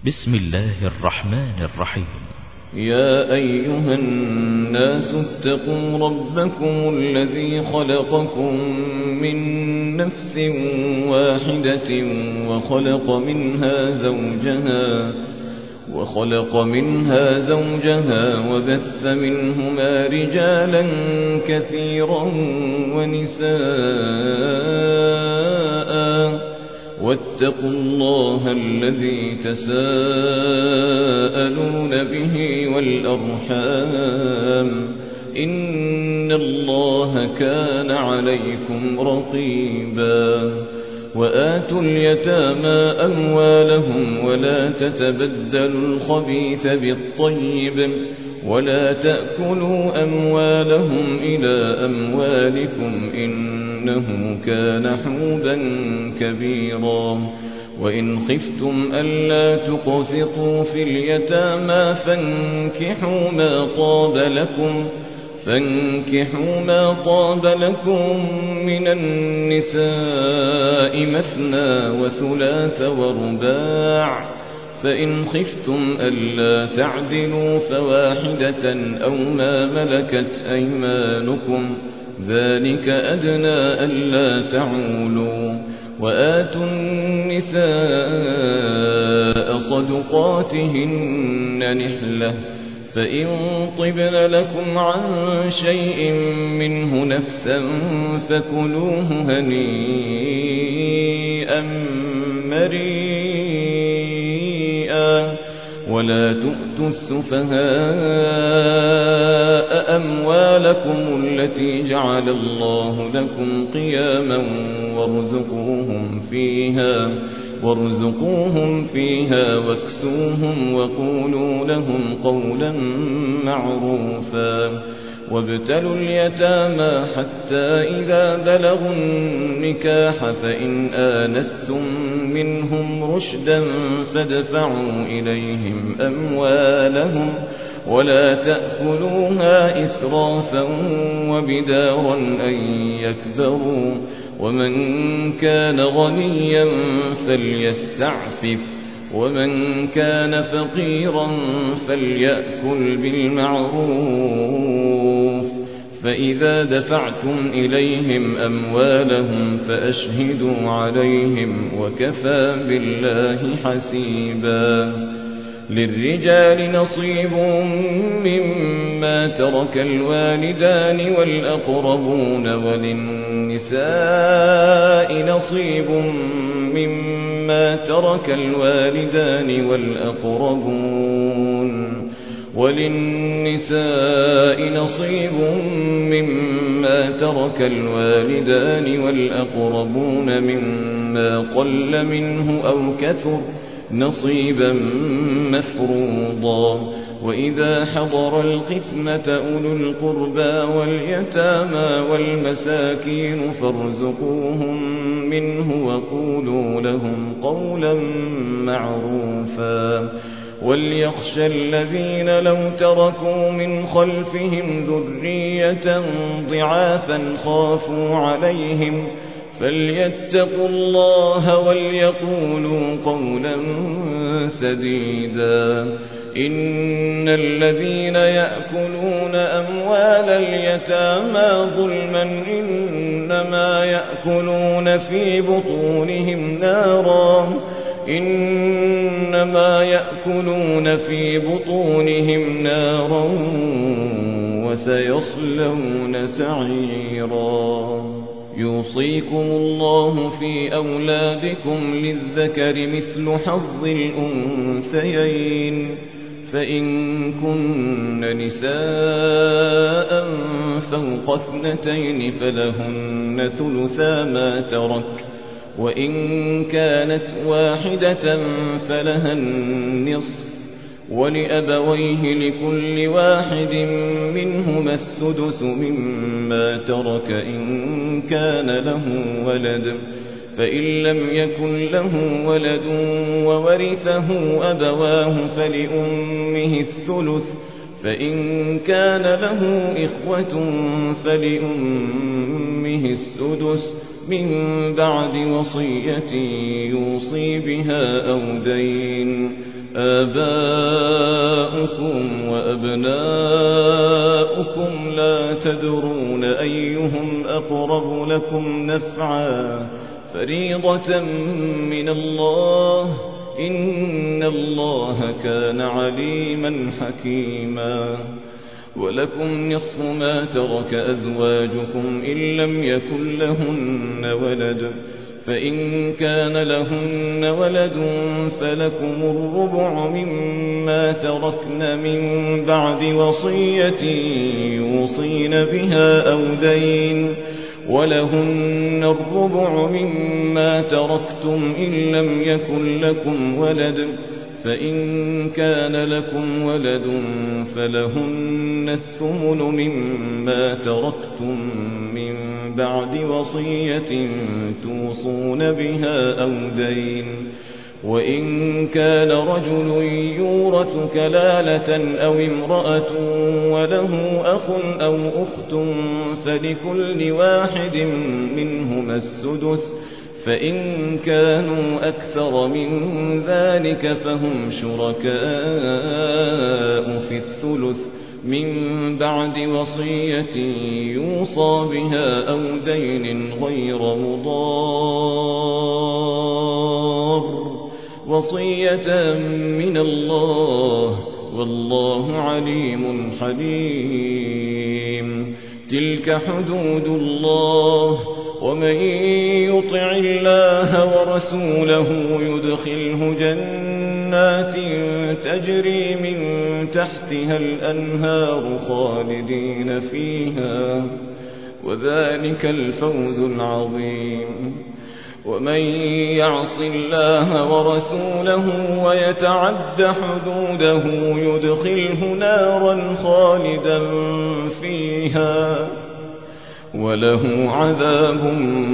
بسم الله الرحمن الرحيم. يا أيها الناس اتقوا ربكم الذي خلقكم من نفس واحدة وخلق منها زوجها وبث منهما رجالا كثيرا ونساء واتقوا الله الذي تساءلون به والأرحام إن الله كان عليكم رقيبا. وآتوا اليتامى أموالهم ولا تتبدلوا الخبيث بالطيب ولا تأكلوا أموالهم إلى أموالكم إنه كان حوبا كبيرا. وإن خفتم ألا تقسطوا في اليتامى فانكحوا ما طاب لكم من النساء مثنى وثلاث ورباع، فإن خفتم ألا تعدلوا فواحدة أو ما ملكت أيمانكم ذلك أدنى ألا تعولوا. وآتوا النساء صدقاتهن نحلة، فإن طبن لكم عن شيء منه نفسا فكلوه هنيئا مريئا. ولا تؤتوا السفهاء أموالكم التي جعل الله لكم قياما وارزقوهم فيها واكسوهم وقولوا لهم قولا معروفا. وابتلوا اليتامى حتى إذا بلغوا النكاح فإن آنستم منهم رشدا فادفعوا إليهم أموالهم ولا تأكلوها إسرافا وبدارا أن يكبروا. ومن كان غنيا فليستعفف ومن كان فقيرا فليأكل بالمعروف. فإذا دفعتم إليهم أموالهم فأشهدوا عليهم وكفى بالله حسيبا. للرجال نصيب مما ترك الوالدان والأقربون وللنساء نصيب مما ترك الوالدان والأقربون مما قل منه أو كثر نصيبا مفروضا. وإذا حضر القسمة أولو القربى واليتامى والمساكين فارزقوهم منه وقولوا لهم قولا معروفا. وليخشى الذين لو تركوا من خلفهم ذرية ضعافا خافوا عليهم فليتقوا الله وليقولوا قولا سديدا. إن الذين يأكلون أموال اليتامى ظلما إنما يأكلون في بطونهم نارا وسيصلون سعيرا. يوصيكم الله في أولادكم للذكر مثل حظ الأنثيين، فإن كن نساء فوق 2 فلهن ثلثا ما ترك، وإن كانت واحدة فلها النصف، ولأبويه لكل واحد منهما السدس مما ترك إن كان له ولد، فإن لم يكن له ولد وورثه أبواه فلأمه الثلث، فإن كان له إخوة فلأمه السدس من بعد وصية يوصي بها أو دين. آباؤكم وأبناؤكم لا تدرون أيهم أقرب لكم نفعا فريضة من الله إن الله كان عليما حكيما ولكم نصف ما ترك أزواجكم إن لم يكن لهن ولد فإن كان لهن ولد فلكم الربع مما تركن من بعد وصية يوصين بها أو دين ولهن الربع مما تركتم إن لم يكن لكم ولد فإن كان لكم ولد فلهن الثمن مما تركتم من بعد وصية توصون بها أو دين وإن كان رجل يورث كلالة أو امرأة وله أخ أو أخت فلكل واحد منهما السدس فإن كانوا أكثر من ذلك فهم شركاء في الثلث من بعد وصية يوصى بها أو دين غير مضار وصية من الله والله عليم حليم تلك حدود الله ومن يطع الله ورسوله يدخله جنات تجري من تحتها الأنهار خالدين فيها وذلك الفوز العظيم ومن يعص الله ورسوله ويتعد حدوده يدخله نارا خالدا فيها وله عذاب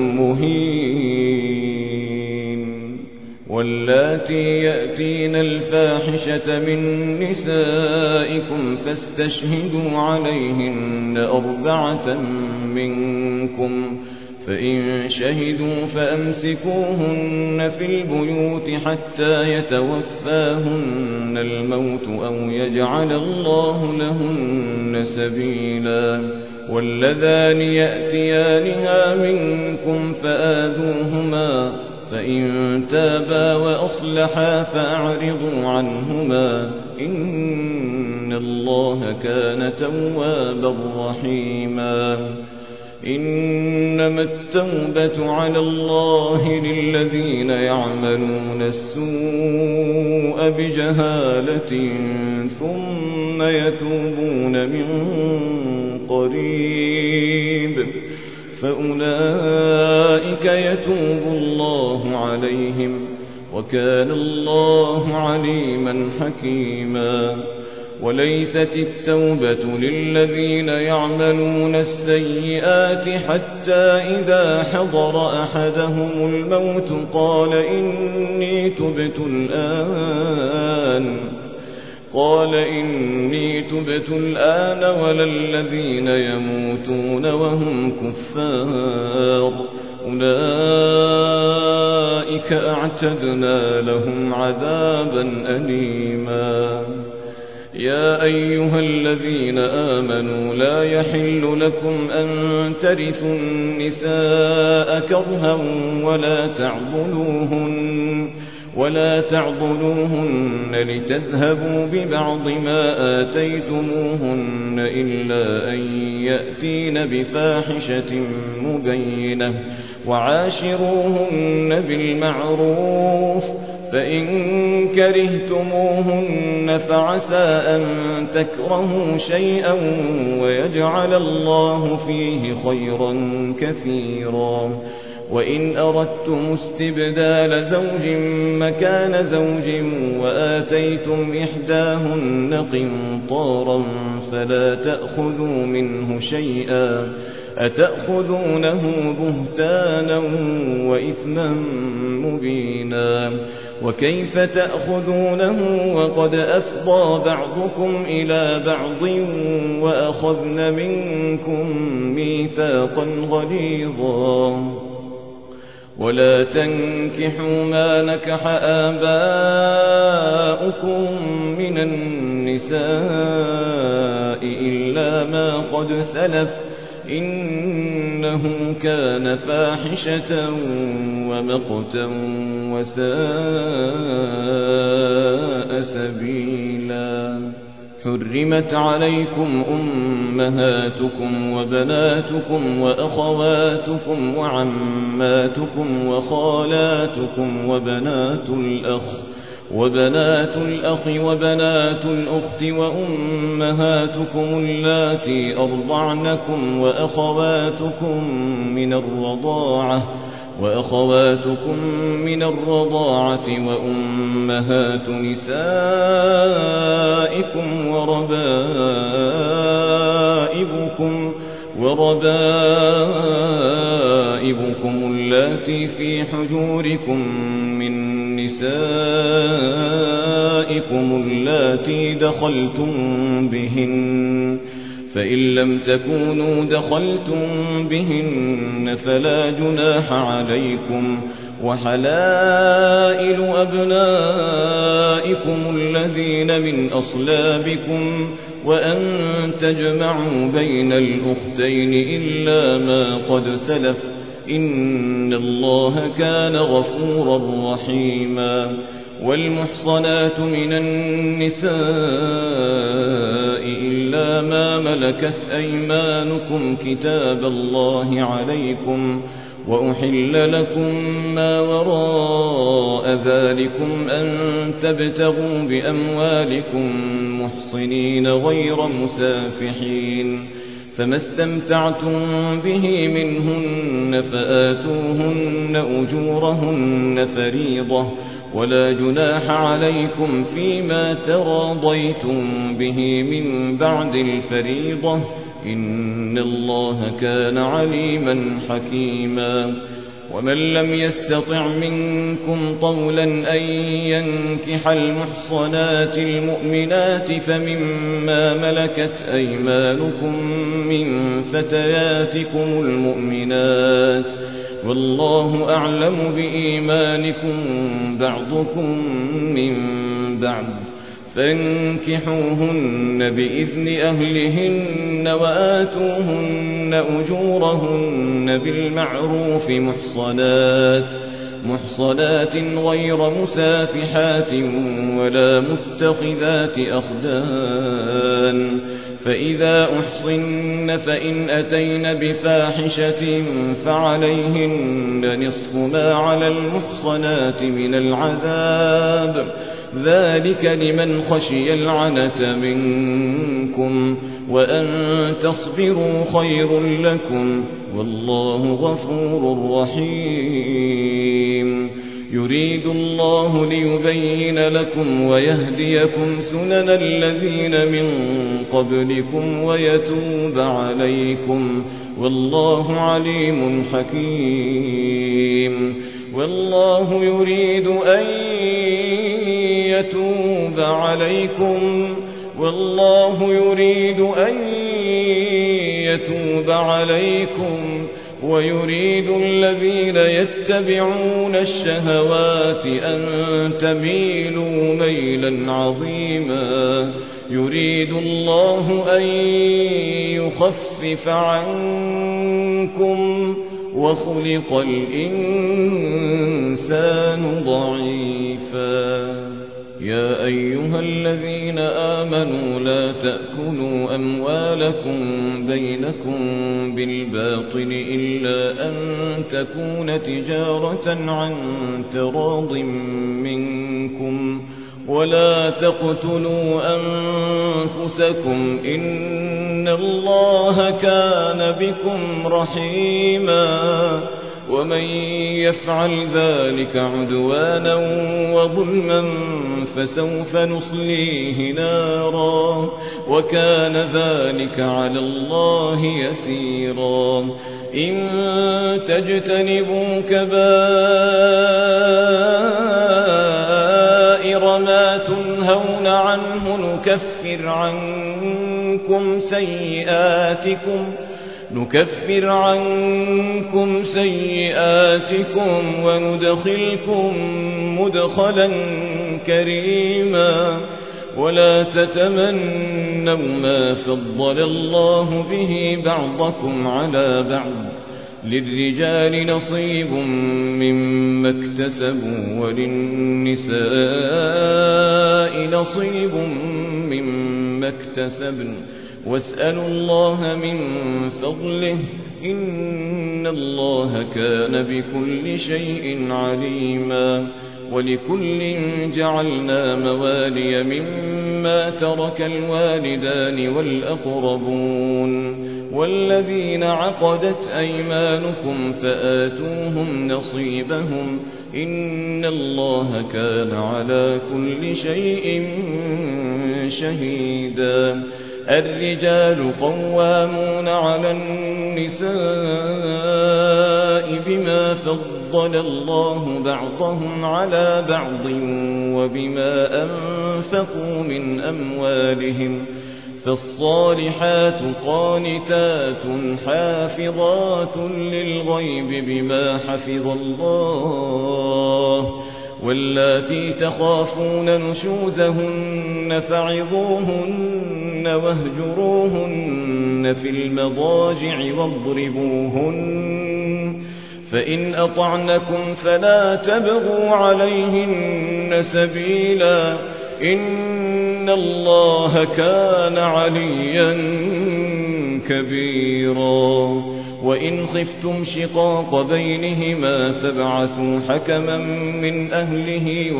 مهين واللاتي يأتين الفاحشة من نسائكم فاستشهدوا عليهن 4 منكم فإن شهدوا فأمسكوهن في البيوت حتى يتوفاهن الموت أو يجعل الله لهن سبيلا واللذان يأتيانها منكم فآذوهما فإن تابا وأصلحا فأعرضوا عنهما إن الله كان توابا رحيما إنما التوبة على الله للذين يعملون السوء بجهالة ثم يتوبون من قريب فأولئك يتوب الله عليهم وكان الله عليما حكيما وليست التوبة للذين يعملون السيئات حتى إذا حضر أحدهم الموت قال إني تبت الآن ولا الذين يموتون وهم كفار أولئك أعتدنا لهم عذابا أليما يا أيها الذين آمنوا لا يحل لكم أن ترثوا النساء كرها ولا تعضلوهن لتذهبوا ببعض ما آتيتموهن إلا أن يأتين بفاحشة مبينة وعاشروهن بالمعروف فإن كرهتموهن فعسى أن تكرهوا شيئا ويجعل الله فيه خيرا كثيرا وإن أردتم استبدال زوج مكان زوج وآتيتم إحداهن قنطارا فلا تأخذوا منه شيئا أتأخذونه بهتانا وإثما مبينا وكيف تأخذونه وقد أفضى بعضكم إلى بعض وأخذن منكم ميثاقا غليظا ولا تنكحوا ما نكح آباؤكم من النساء إلا ما قد سلف إنه كان فاحشة ومقتا وساء سبيلا. حرمت عليكم أمهاتكم وبناتكم وأخواتكم وعماتكم وخالاتكم وبنات الأخ وبنات الأخت وأمهاتكم اللاتي أرضعنكم وأخواتكم من الرضاعة وأمهات نسائكم وربائبكم اللاتي في حجوركم من نسائكم اللاتي دخلتم بهن، فإن لم تكونوا دخلتم بهن فلا جناح عليكم، وحلائل أبنائكم الذين من أصلابكم، وأن تجمعوا بين الأختين إلا ما قد سلف إن الله كان غفورا رحيما. والمحصنات من النساء إلا ما ملكت أيمانكم كتاب الله عليكم، وأحل لكم ما وراء ذلكم أن تبتغوا بأموالكم محصنين غير مسافحين، فما استمتعتم به منهن فآتوهن أجورهن فريضة، ولا جناح عليكم فيما تراضيتم به من بعد الفريضة إن الله كان عليما حكيما. ومن لم يستطع منكم طولا أن ينكح المحصنات المؤمنات فمما ملكت أيمانكم من فتياتكم المؤمنات، والله أعلم بإيمانكم بعضكم من بعض، فانكحوهن بإذن أهلهن وآتوهن أجورهن بالمعروف محصنات غير مسافحات ولا متخذات أخدان، فإذا أحصن فإن أتين بفاحشة فعليهن نصف ما على المحصنات من العذاب، ذلك لمن خشي العنة منكم، وأن تصبروا خير لكم، والله غفور رحيم. يريد الله ليبين لكم ويهديكم سنن الذين من قبلكم ويتوب عليكم، والله عليم حكيم. والله يريد أن يتوب عليكم ويريد الذين يتبعون الشهوات أن تميلوا ميلا عظيما. يريد الله أن يخفف عنكم وخلق الإنسان ضعيفا. يا أيها الذين آمنوا لا تأكلوا أموالكم بينكم بالباطل إلا أن تكون تجارة عن تراض منكم، ولا تقتلوا أنفسكم إن الله كان بكم رحيما، ومن يفعل ذلك عدوانا وظلما فسوف نصليه نارا، وكان ذلك على الله يسيرا. إن تجتنبوا كبائر ما تنهون عنه نكفر عنكم سيئاتكم نكفر عنكم سيئاتكم وندخلكم مدخلا كريما ولا تتمنوا ما فضل الله به بعضكم على بعض للرجال نصيب مما اكتسبوا وللنساء نصيب مما اكتسبن واسألوا الله من فضله إن الله كان بكل شيء عليما ولكل جعلنا موالي مما ترك الوالدان والأقربون والذين عقدت أيمانكم فآتوهم نصيبهم إن الله كان على كل شيء شهيدا الرجال قوامون على النساء بما فضل الله بعضهم على بعض وبما أنفقوا من أموالهم فالصالحات قانتات حافظات للغيب بما حفظ الله واللاتي تخافون نشوزهن فعظوهن واهجروهن في المضاجع واضربوهن فإن أطعنكم فلا تبغوا عليهن سبيلا إن الله كان عليا كبيرا وإن خفتم شقاق بينهما فابعثوا حكما من أهله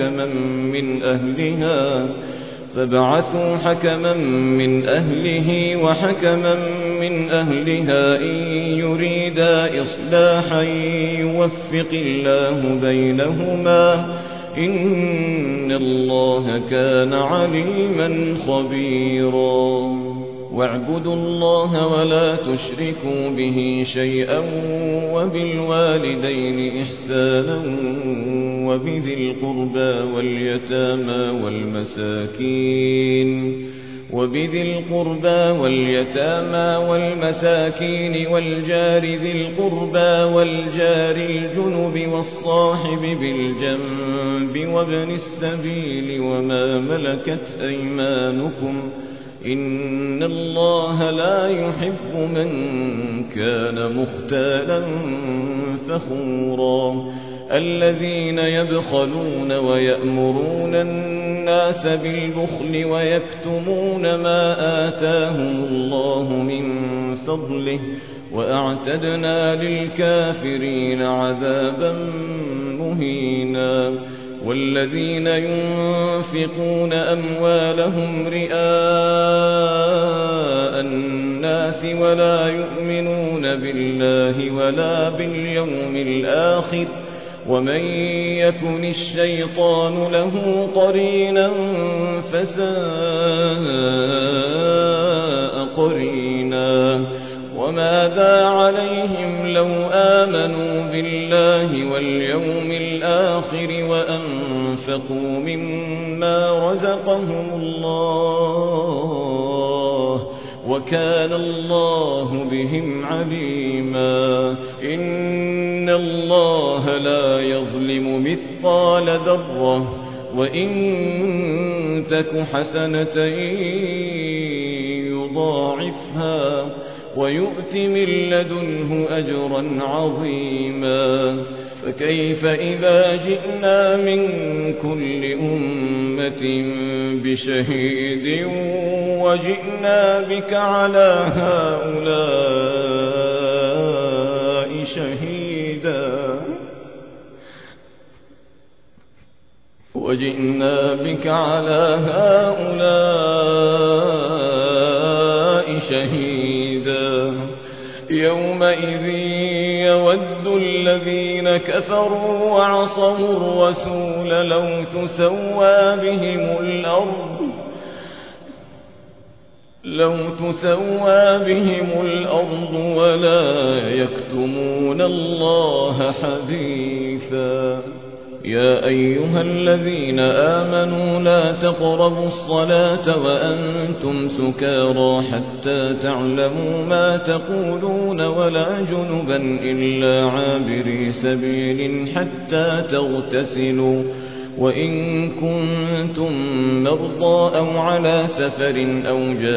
وحكما من أهلها إن يريدا إصلاحا يوفق الله بينهما إن الله كان عليما خبيرا واعبدوا الله ولا تشركوا به شيئا وبالوالدين إحسانا وبذي القربى واليتامى والمساكين والجار ذي القربى والجار الجنب والصاحب بالجنب وابن السبيل وما ملكت أيمانكم إن الله لا يحب من كان مختالا فخورا الذين يبخلون ويأمرون الناس بالبخل ويكتمون ما آتاهم الله من فضله وأعتدنا للكافرين عذابا مهينا والذين ينفقون أموالهم رئاء الناس ولا يؤمنون بالله ولا باليوم الآخر ومن يكن الشيطان له قرينا فساء قرينا وماذا عليهم لو آمنوا بالله واليوم الآخر وأنفقوا مما رزقهم الله وكان الله بهم عليما إن الله لا يظلم مثقال ذرة وإن تك حسنة يضاعفها ويؤت من لدنه أجرا عظيما فكيف إذا جئنا من كل أمة بشهيد وجئنا بك على هؤلاء شهيدا يومئذ يود الذين كفروا وعصوا الرسول لو تسوى بهم الأرض ولا يكتمون الله حديثا يا أيها الذين آمنوا لا تقربوا الصلاة وأنتم سكارى حتى تعلموا ما تقولون ولا جنبا إلا عابري سبيل حتى تغتسلوا وإن كنتم مرضى أو على سفر أو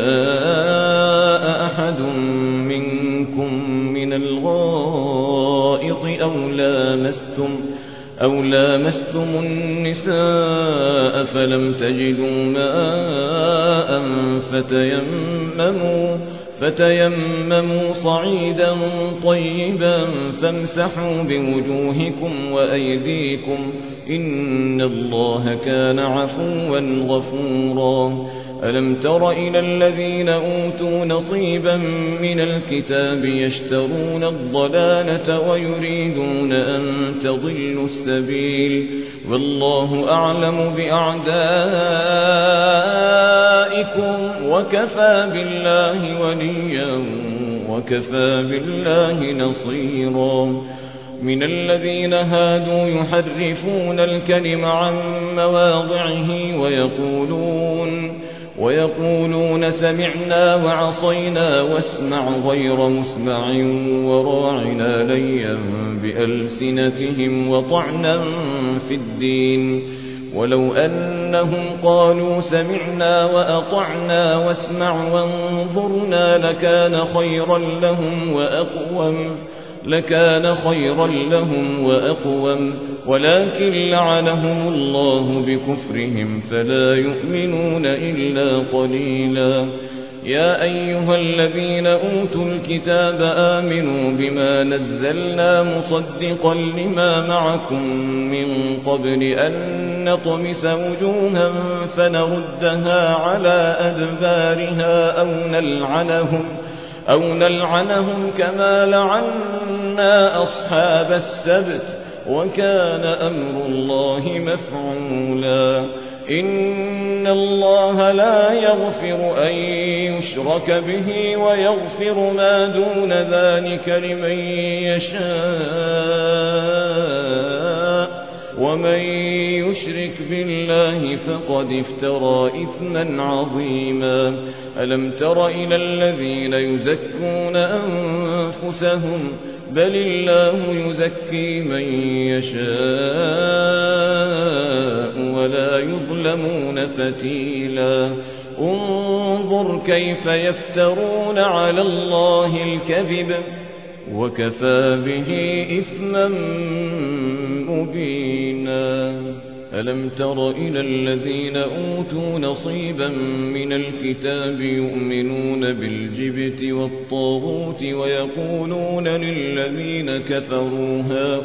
جاء أحد منكم من الغائط أو لامستم النساء فلم تجدوا ماء فتيمموا صعيدا طيبا فامسحوا بوجوهكم وأيديكم إن الله كان عفوا غفورا ألم تر إلى الذين أوتوا نصيبا من الكتاب يشترون الضلالة ويريدون أن تضلوا السبيل والله أعلم بأعدائكم وكفى بالله وليا وكفى بالله نصيرا من الذين هادوا يحرفون الكلم عن مواضعه ويقولون سمعنا وعصينا واسمع غير مسمع وراعنا ليا بألسنتهم وطعنا في الدين ولو أنهم قالوا سمعنا وأطعنا واسمع وانظرنا لكان خيرا لهم وأقوم ولكن لعنهم الله بكفرهم فلا يؤمنون إلا قليلا يا أيها الذين أوتوا الكتاب آمنوا بما نزلنا مصدقا لما معكم من قبل أن نطمس وجوها فنردها على أدبارها أو نلعنهم كما لعنا أصحاب السبت وكان أمر الله مفعولا إن الله لا يغفر أن يشرك به ويغفر ما دون ذلك لمن يشاء ومن يشرك بالله فقد افترى إثما عظيما ألم تر إلى الذين يزكون أنفسهم بل الله يزكي من يشاء ولا يظلمون فتيلا انظر كيف يفترون على الله الكذب وكفى به إثما مبينا ألم تر إلى الذين أوتوا نصيبا من الكتاب يؤمنون بالجبت والطاغوت ويقولون للذين كفروا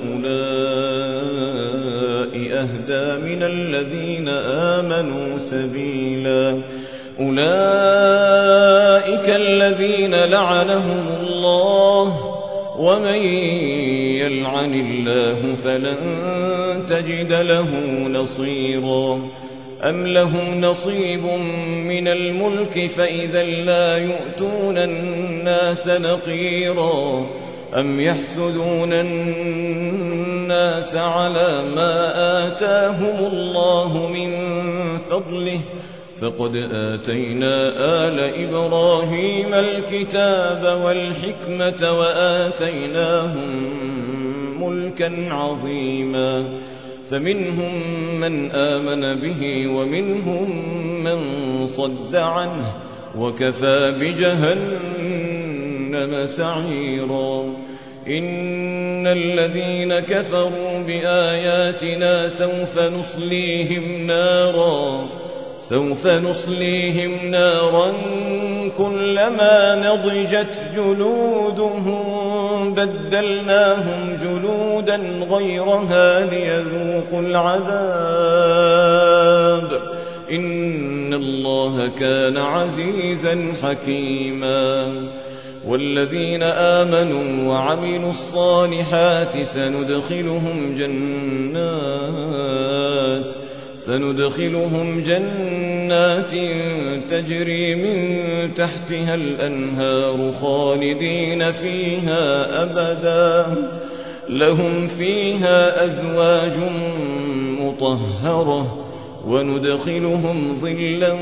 هؤلاء أهدى من الذين آمنوا سبيلا أولئك الذين لعنهم الله ومن يلعن الله فلن تجد له نصيرا أم لهم نصيب من الملك فإذا لا يؤتون الناس نقيرا أم يحسدون الناس على ما آتاهم الله من فضله فقد آتينا آل إبراهيم الكتاب والحكمة وآتيناهم ملكا عظيما فمنهم من آمن به ومنهم من صد عنه وكفى بجهنم سعيرا إن الذين كفروا بآياتنا سوف نصليهم نارا كلما نضجت جلودهم بدلناهم جلودا غيرها ليذوقوا العذاب إن الله كان عزيزا حكيما والذين آمنوا وعملوا الصالحات سندخلهم جنات تجري من تحتها الأنهار خالدين فيها أبدا لهم فيها أزواج مطهرة وندخلهم ظلا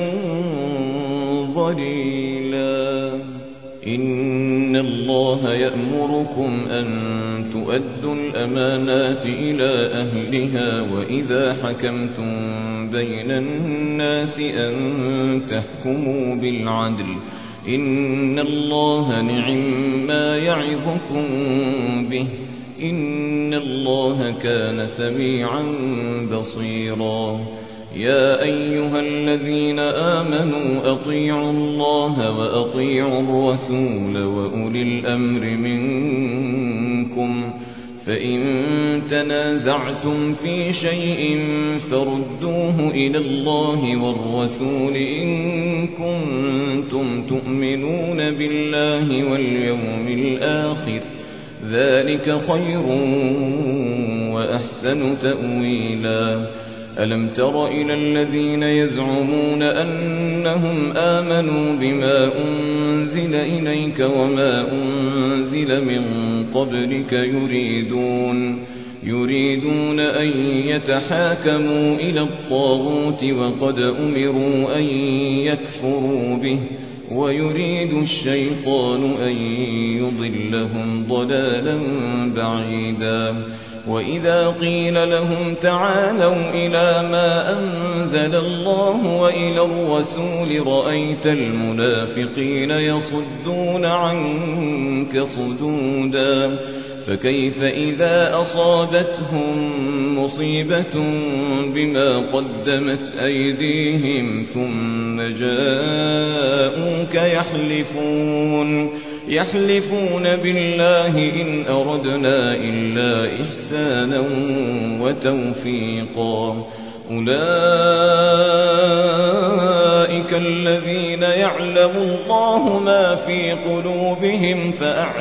ظليلا. إن الله يأمركم أن تؤدوا الأمانات إلى أهلها وإذا حكمتم بين الناس أن تحكموا بالعدل. إن الله نعما يعظكم به إن الله كان سميعا بصيرا. يا أيها الذين آمنوا أطيعوا الله وأطيعوا الرسول وأولي الأمر منكم فإن تنازعتم في شيء فردوه إلى الله والرسول إن كنتم تؤمنون بالله واليوم الآخر ذلك خير وأحسن تأويلا. ألم تر إلى الذين يزعمون أنهم آمنوا بما أنزل إليك وما أنزل من قبلك يريدون أن يتحاكموا إلى الطاغوت وقد أمروا أن يكفروا به ويريد الشيطان أن يضلهم ضلالا بعيدا. وإذا قيل لهم تعالوا إلى ما أنزل الله وإلى الرسول رأيت المنافقين يصدون عنك صدودا. فكيف إذا أصابتهم مصيبة بما قدمت أيديهم ثم جاءوك يحلفون بالله إن أردنا إلا إحسانا وتوفيقا. أولئك الذين يعلم الله ما في قلوبهم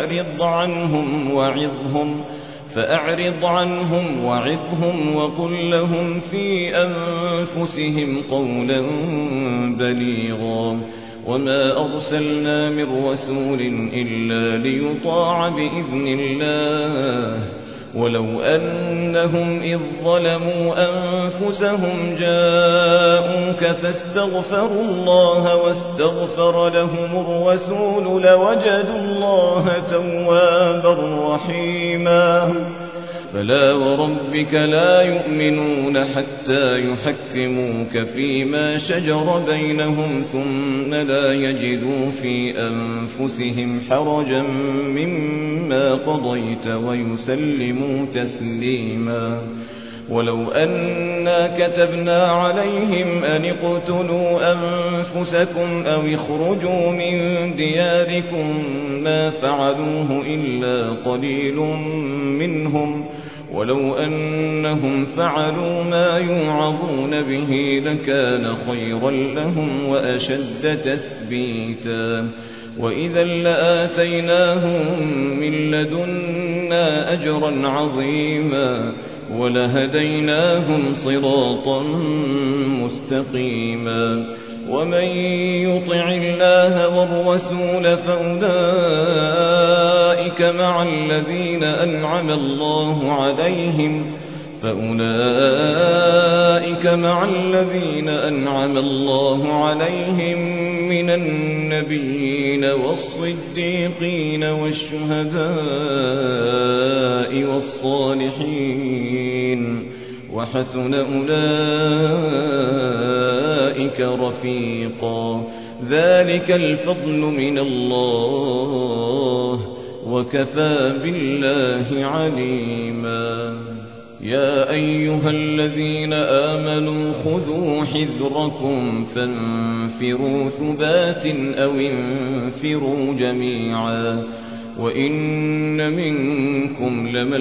فأعرض عنهم وعظهم وقل لهم في أنفسهم قولا بليغا. وما أرسلنا من رسول إلا ليطاع بإذن الله ولو أنهم إذ ظلموا أنفسهم جاءوك فاستغفروا الله واستغفر لهم الرسول لوجدوا الله توابا رحيما. فلا وربك لا يؤمنون حتى يحكموك فيما شجر بينهم ثم لا يجدوا في أنفسهم حرجا مما قضيت ويسلموا تسليما. ولو أنا كتبنا عليهم أن اقتلوا أنفسكم أو اخرجوا من دياركم ما فعلوه إلا قليل منهم ولو أنهم فعلوا ما يوعظون به لكان خيرا لهم وأشد تثبيتا. وإذا لآتيناهم من لدنا أجرا عظيما ولهديناهم صراطا مستقيما. ومن يطع الله والرسول فأولئك مع الذين أنعم الله عليهم من النبيين والصديقين والشهداء والصالحين وحسن أولئك رفيقا. ذلك الفضل من الله وكفى بالله عليما. يا أيها الذين آمنوا خذوا حذركم فانفروا ثبات أو انفروا جميعا. وإن منكم لمن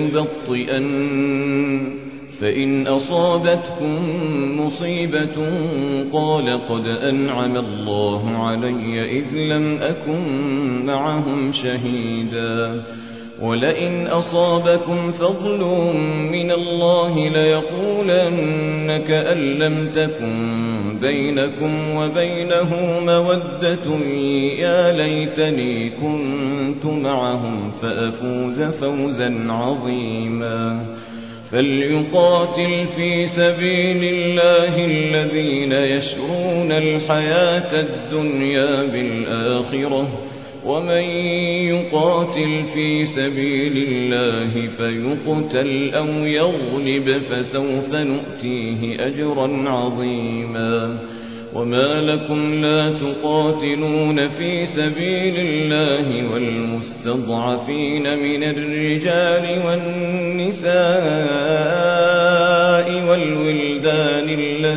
ليبطئن فإن أصابتكم مصيبة قال قد أنعم الله علي إذ لم أكن معهم شهيدا. ولئن أصابكم فضل من الله ليقولن كأن لم تكن بينكم وبينه مودة يا ليتني كنت معهم فأفوز فوزا عظيما. فليقاتل في سبيل الله الذين يشرون الحياة الدنيا بالآخرة ومن يقاتل في سبيل الله فيقتل أو يغلب فسوف نؤتيه أجرا عظيما وما لكم لا تقاتلون في سبيل الله والمستضعفين من الرجال والنساء والولدان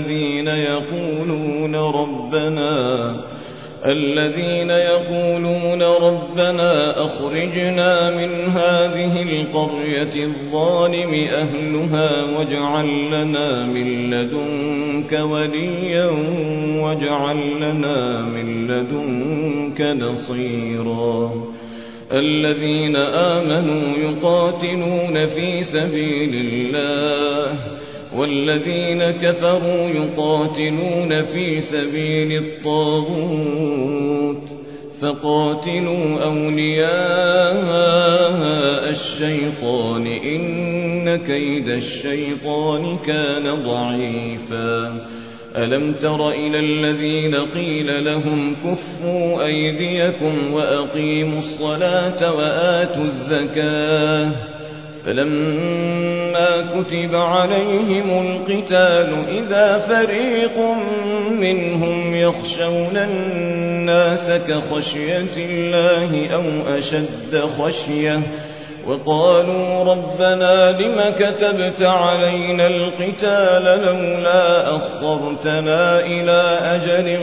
الذين يقولون ربنا أخرجنا من هذه القرية الظالم أهلها واجعل لنا من لدنك وليا واجعل لنا من لدنك نصيرا الذين آمنوا يقاتلون في سبيل الله والذين كفروا يقاتلون في سبيل الطاغوت فقاتلوا أولياء الشيطان إن كيد الشيطان كان ضعيفا ألم تر إلى الذين قيل لهم كفوا أيديكم وأقيموا الصلاة وآتوا الزكاة فلما كتب عليهم القتال إذا فريق منهم يخشون الناس كخشية الله أو أشد خشية وقالوا ربنا لم كتبت علينا القتال لولا أخرتنا إلى أجل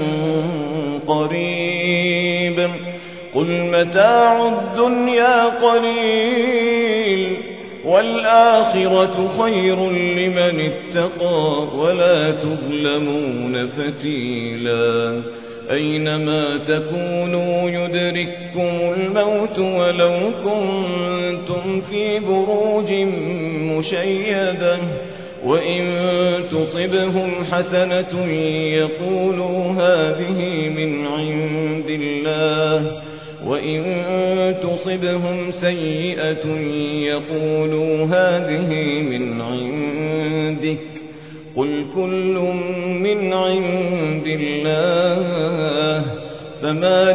قريب قل متاع الدنيا قليل والآخرة خير لمن اتقى ولا تظلمون فتيلا أينما تكونوا يدرككم الموت ولو كنتم في بروج مشيدة وإن تصبهم حسنة يقولوا هذه من عند الله وإن تصبهم سيئة يقولوا هذه من عندك قل كل من عند الله فما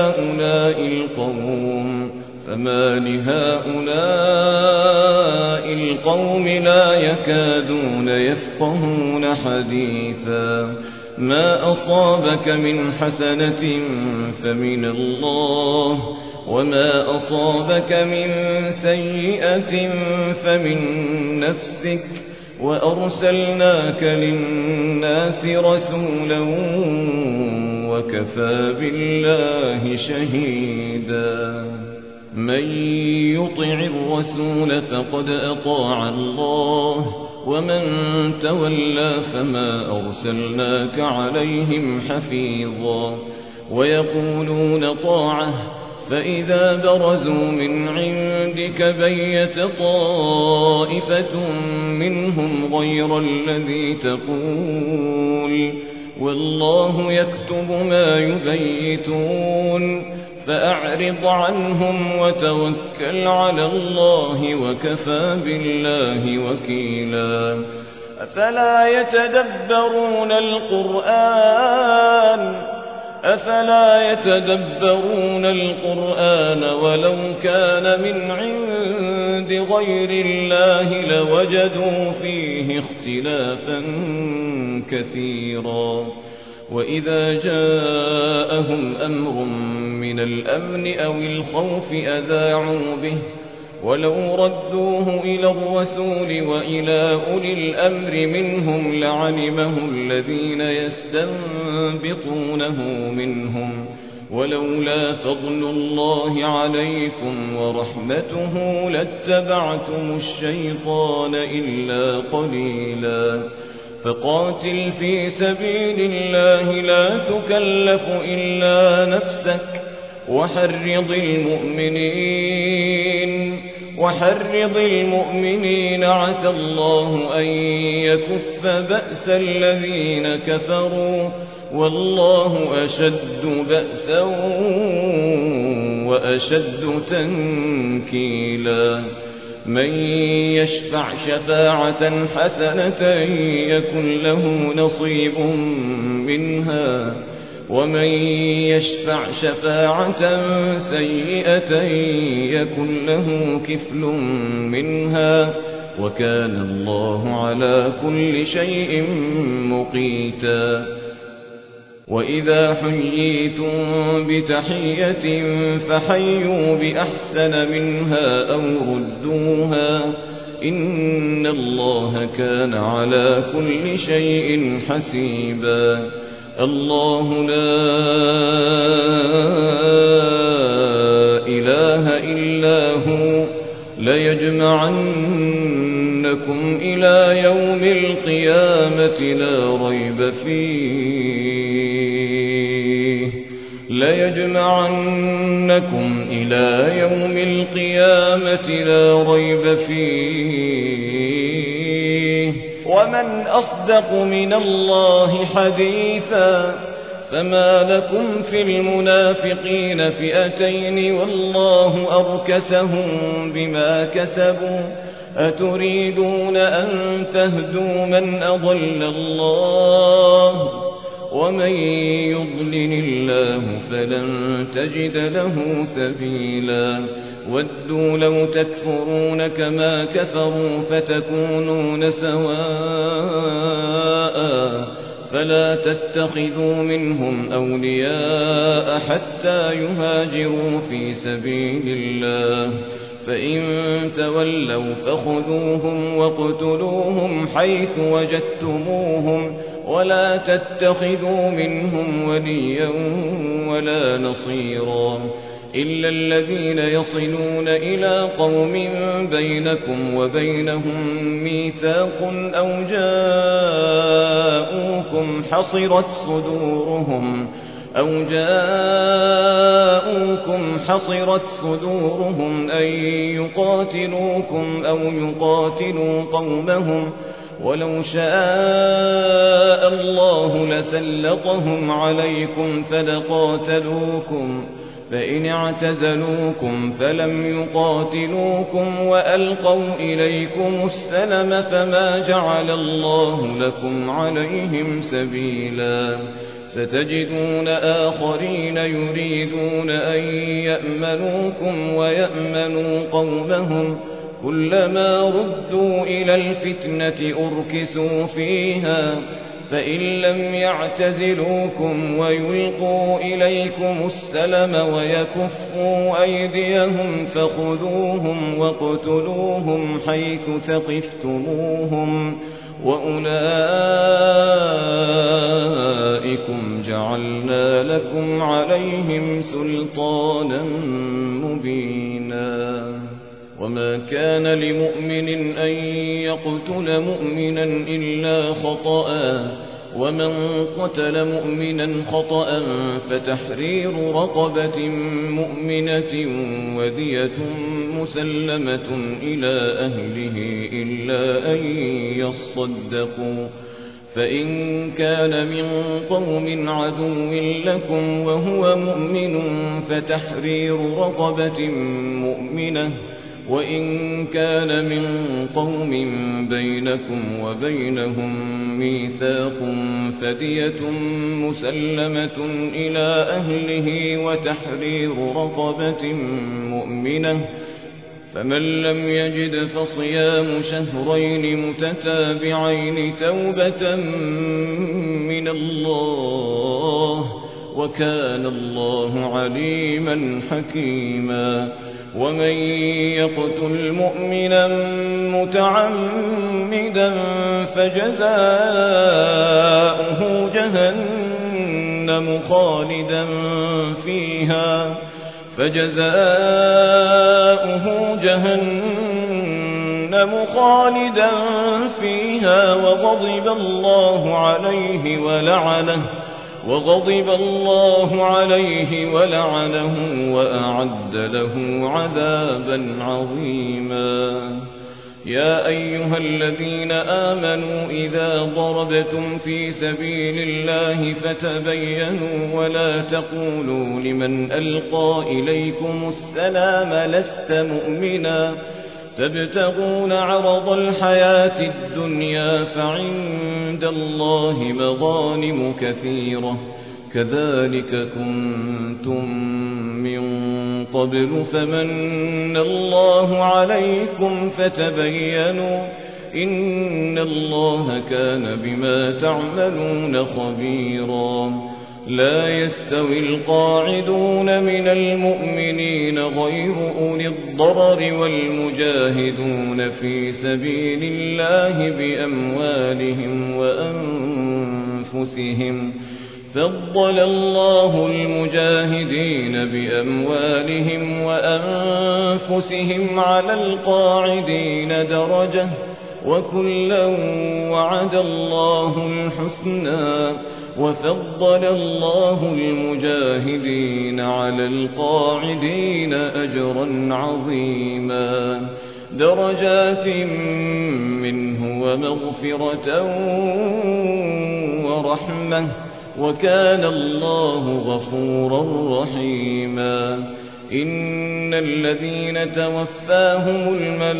لهؤلاء القوم لا يكادون يفقهون حديثا ما أصابك من حسنة فمن الله وما أصابك من سيئة فمن نفسك وأرسلناك للناس رسولا وكفى بالله شهيدا من يطع الرسول فقد أطاع الله ومن تولى فما أرسلناك عليهم حفيظا ويقولون طاعة فإذا برزوا من عندك بيت طائفة منهم غير الذي تقول والله يكتب ما يبيتون فأعرض عنهم وتوكل على الله وكفى بالله وكيلا أفلا يتدبرون القرآن ولو كان من عند غير الله لوجدوا فيه اختلافا كثيرا وإذا جاءهم أمر من الأمن أو الخوف أذاعوا به ولو ردوه إلى الرسول وإلى أولي الأمر منهم لعلمه الذين يستنبطونه منهم ولولا فضل الله عليكم ورحمته لاتبعتم الشيطان إلا قليلا فقاتل في سبيل الله لا تكلف إلا نفسك وحرض المؤمنين عسى الله أن يكف بأس الذين كفروا والله أشد بأسا وأشد تنكيلا من يشفع شفاعة حسنة يكن له نصيب منها ومن يشفع شفاعة سيئة يكن له كفل منها وكان الله على كل شيء مقيتا وإذا حييتم بتحية فحيوا بأحسن منها أو ردوها إن الله كان على كل شيء حسيبا الله لا إله إلا هو ليجمعنكم إلى يوم القيامة لا ريب فيه ليجمعنكم إلى يوم القيامة لا ريب فيه ومن أصدق من الله حديثا فما لكم في المنافقين فئتين والله أركسهم بما كسبوا أتريدون أن تهدوا من أضل الله ومن يضلل الله فلن تجد له سبيلا ودوا لو تكفرون كما كفروا فتكونون سواء فلا تتخذوا منهم أولياء حتى يهاجروا في سبيل الله فإن تولوا فخذوهم واقتلوهم حيث وجدتموهم ولا تتخذوا منهم وليا ولا نصيرا إلا الذين يصلون إلى قوم بينكم وبينهم ميثاق أو جاءوكم حصرت صدورهم أن يقاتلوكم أو يقاتلوا قومهم ولو شاء الله لسلطهم عليكم فلقاتلوكم فإن اعتزلوكم فلم يقاتلوكم وألقوا إليكم السلم فما جعل الله لكم عليهم سبيلا ستجدون آخرين يريدون أن يأمنوكم ويأمنوا قومهم كلما ردوا إلى الفتنة أركسوا فيها فإن لم يعتزلوكم ويلقوا إليكم السلم ويكفوا أيديهم فخذوهم واقتلوهم حيث ثقفتموهم وأولئكم جعلنا لكم عليهم سلطانا مبينا وما كان لمؤمن أن يقتل مؤمنا إلا خطأ ومن قتل مؤمنا خطأ فتحرير رقبة مؤمنة ودية مسلمة إلى أهله إلا أن يصدقوا فإن كان من قوم عدو لكم وهو مؤمن فتحرير رقبة مؤمنة وإن كان من قوم بينكم وبينهم ميثاق فدية مسلمة إلى أهله وتحرير رقبة مؤمنة فمن لم يجد فصيام شهرين متتابعين توبة من الله وكان الله عليما حكيما ومن يقتل مؤمنا متعمدا فجزاؤه جهنم خالدا فيها وغضب الله عليه ولعنه وأعد له عذابا عظيما يا أيها الذين آمنوا إذا ضربتم في سبيل الله فتبينوا ولا تقولوا لمن ألقى إليكم السلام لست مؤمنا تبتغون عرض الحياة الدنيا فعند الله مغانم كثيرة كذلك كنتم من قبل فمن الله عليكم فتبينوا إن الله كان بما تعملون خبيرا لا يستوي القاعدون من المؤمنين غير أولي الضرر والمجاهدون في سبيل الله بأموالهم وأنفسهم فضل الله المجاهدين بأموالهم وأنفسهم على القاعدين درجة وكلا وعد الله الحسنى وفضل الله المجاهدين على القاعدين أجرا عظيما درجات منه ومغفرة ورحمة وكان الله غفورا رحيما إن الذين توفاهم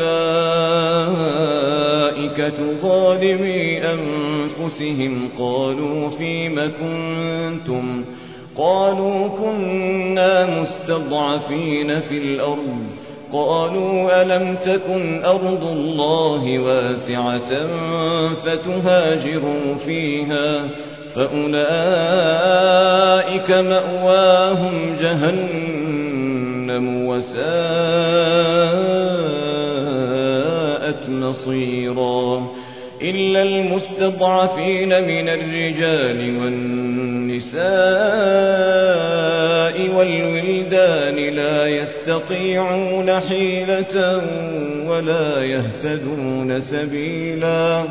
الملائكة ظالمي أنفسهم قالوا فيم كنتم قالوا كنا مستضعفين في الأرض قالوا ألم تكن أرض الله واسعة فتهاجروا فيها فأولئك مأواهم جهنم وساءت مصيرا إلا المستضعفين من الرجال والنساء والولدان لا يستطيعون حيلة ولا يهتدون سبيلا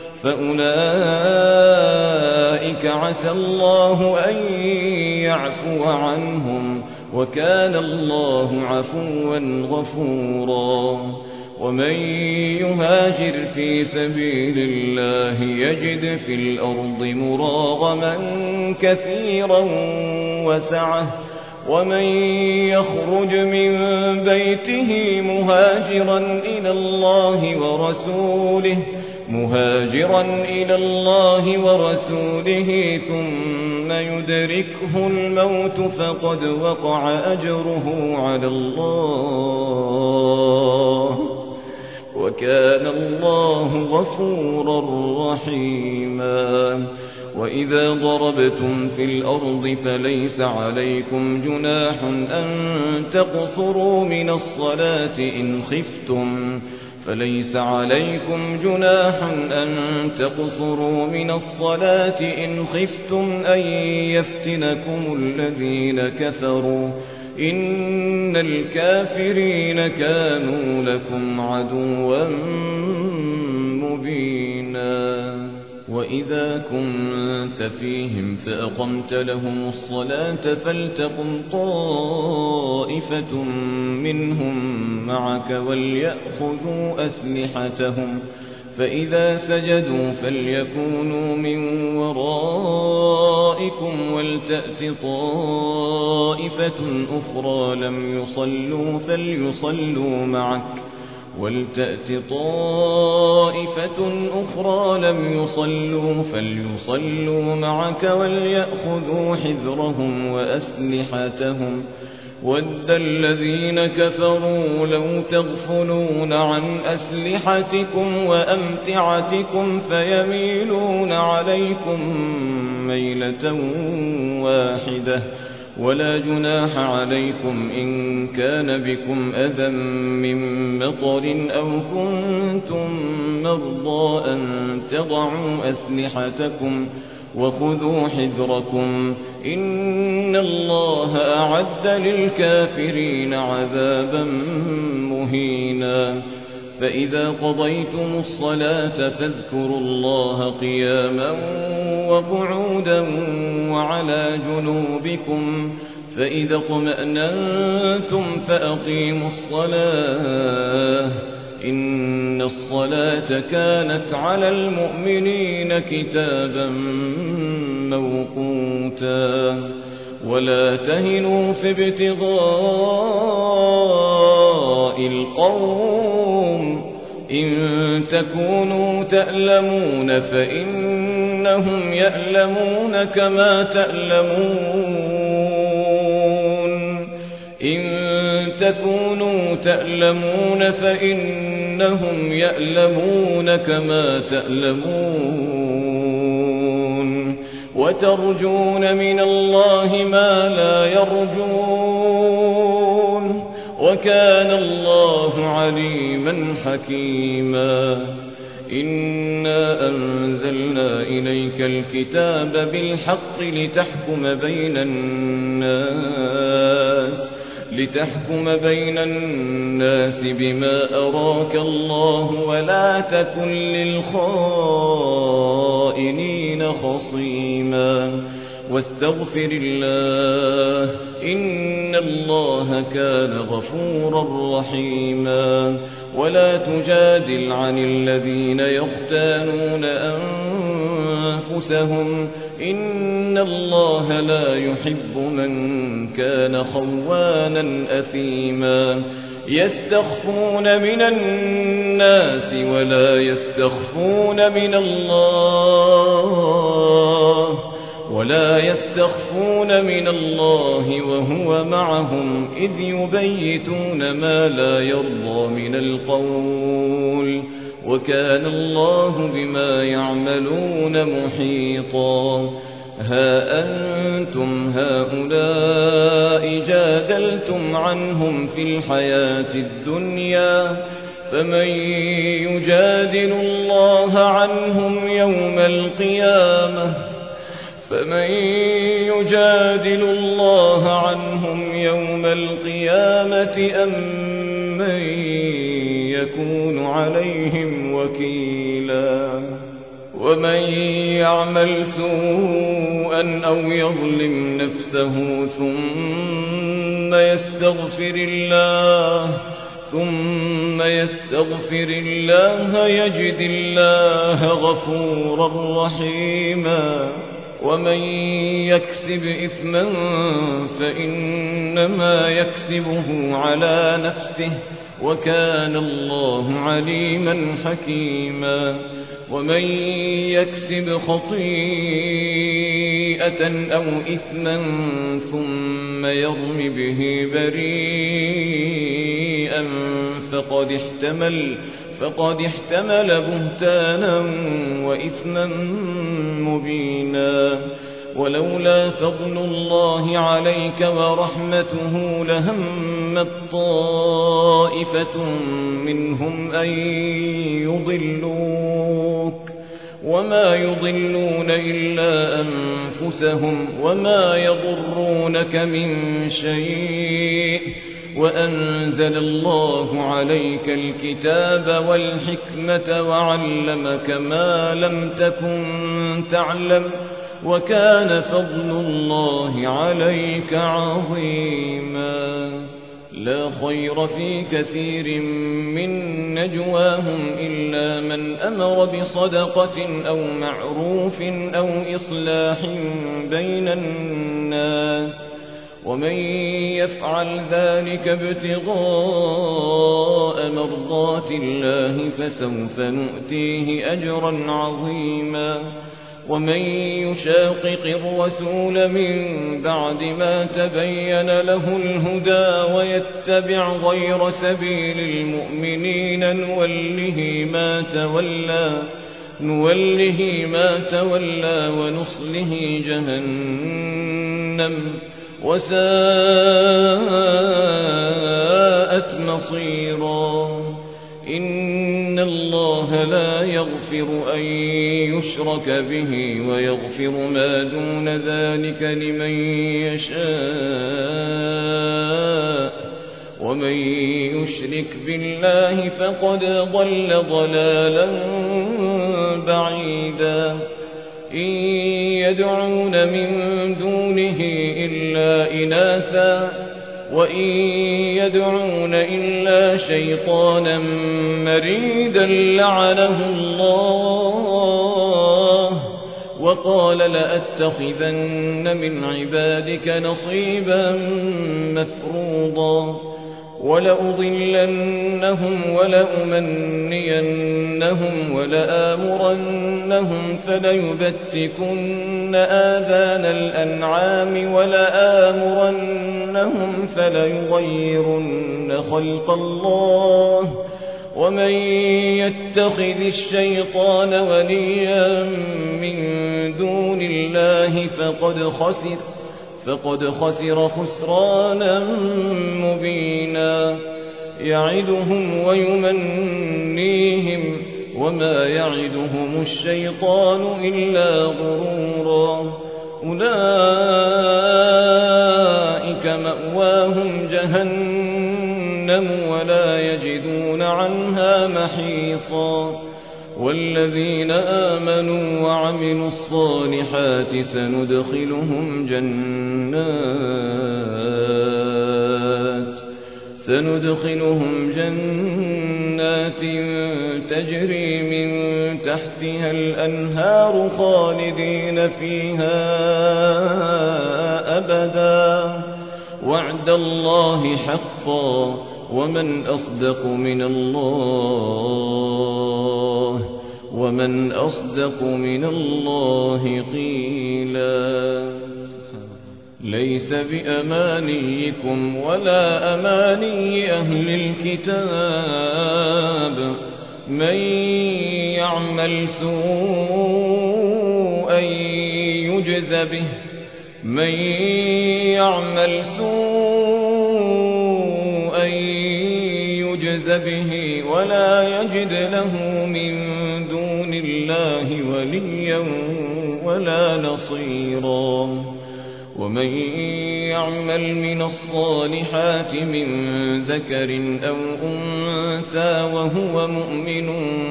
فأولئك عسى الله أن يعفو عنهم وكان الله عفوا غفورا ومن يهاجر في سبيل الله يجد في الأرض مراغما كثيرا وسعة ومن يخرج من بيته مهاجرا إلى الله ورسوله ثم يدركه الموت فقد وقع أجره على الله وكان الله غفورا رحيما وإذا ضربتم في الأرض فليس عليكم جناح أن تقصروا من الصلاة إن خفتم أن يفتنكم الذين كفروا إن الكافرين كانوا لكم عدوا مبينا وإذا كنت فيهم فأقمت لهم الصلاة فلتقم طائفة منهم معك وليأخذوا أسلحتهم فإذا سجدوا فليكونوا من ورائكم ولتأت طائفة أخرى لم يصلوا فليصلوا معك وليأخذوا حذرهم وأسلحتهم ود الذين كفروا لو تغفلون عن أسلحتكم وأمتعتكم فيميلون عليكم ميلة واحدة ولا جناح عليكم إن كان بكم أذى من مطر أو كنتم مرضى أن تضعوا أسلحتكم وخذوا حذركم إن الله أعد للكافرين عذابا مهينا فإذا قضيتم الصلاة فاذكروا الله قياما وقعودا وعلى جنوبكم فإذا اطمأننتم فأقيموا الصلاة إن الصلاة كانت على المؤمنين كتابا موقوتا ولا تهنوا في ابتغاء القوم إن تكونوا تألمون فإنهم يألمون كما تألمون إن تكونوا تألمون فإنهم يألمون كما تألمون وترجون من الله ما لا يرجون وكان الله عليما حكيما إنا أنزلنا إليك الكتاب بالحق لتحكم بين الناس بما أراك الله ولا تكن للخائنين خصيما واستغفر الله إن الله كان غفورا رحيما ولا تجادل عن الذين يختانون أنفسهم إن الله لا يحب من كان خوانا أثيما يستخفون من الناس ولا يستخفون من الله وهو معهم إذ يبيتون ما لا يرضى من القول وكان الله بما يعملون محيطا ها أنتم هؤلاء جادلتم عنهم في الحياة الدنيا فمن يجادل الله عنهم يوم القيامة أم من يكون عليهم وكيلا ومن يعمل سوءا أو يظلم نفسه ثم يستغفر الله يجد الله غفورا رحيما ومن يكسب إثما فإنما يكسبه على نفسه وكان الله عليما حكيما ومن يكسب خطيئة أو إثما ثم يرم به بريئا فقد احتمل بهتانا وإثما مبينا ولولا فضل الله عليك ورحمته لهمت طائفة منهم أن يضلوك وما يضلون إلا أنفسهم وما يضرونك من شيء وأنزل الله عليك الكتاب والحكمة وعلمك ما لم تكن تعلم وكان فضل الله عليك عظيما لا خير في كثير من نجواهم إلا من أمر بصدقة أو معروف أو إصلاح بين الناس ومن يفعل ذلك ابتغاء مرضات الله فسوف نؤتيه أجرا عظيما ومن يشاقق الرسول من بعد ما تبين له الهدى ويتبع غير سبيل المؤمنين نوله ما تولى ونصله جهنم وساءت مصيرا إن الله لا يغفر أن يشرك به ويغفر ما دون ذلك لمن يشاء ومن يشرك بالله فقد ضل ضلالا بعيدا إن يدعون من دونه إلا إناثا وإن يدعون إلا شيطانا مريدا لعنه الله وقال لأتخذن من عبادك نصيبا مفروضا ولأضلنهم ولأمنينهم ولآمرنهم فليبتكن آذان الأنعام ولآمرنهم فليغيرن خلق الله ومن يتخذ الشيطان وليا من دون الله فقد خسر خسرانا مبينا يعدهم ويمنيهم وما يعدهم الشيطان إلا غرورا أولئك مأواهم جهنم ولا يجدون عنها محيصا والذين آمنوا وعملوا الصالحات سندخلهم جنات تجري من تحتها الأنهار خالدين فيها أبدا وعد الله حقا ومن أصدق من الله قيلا ليس بأمانيكم ولا أماني أهل الكتاب من يعمل سوءا يجز به ولا يجد له من دون الله وليا ولا نصيرا ومن يعمل من الصالحات من ذكر أو أنثى وهو مؤمن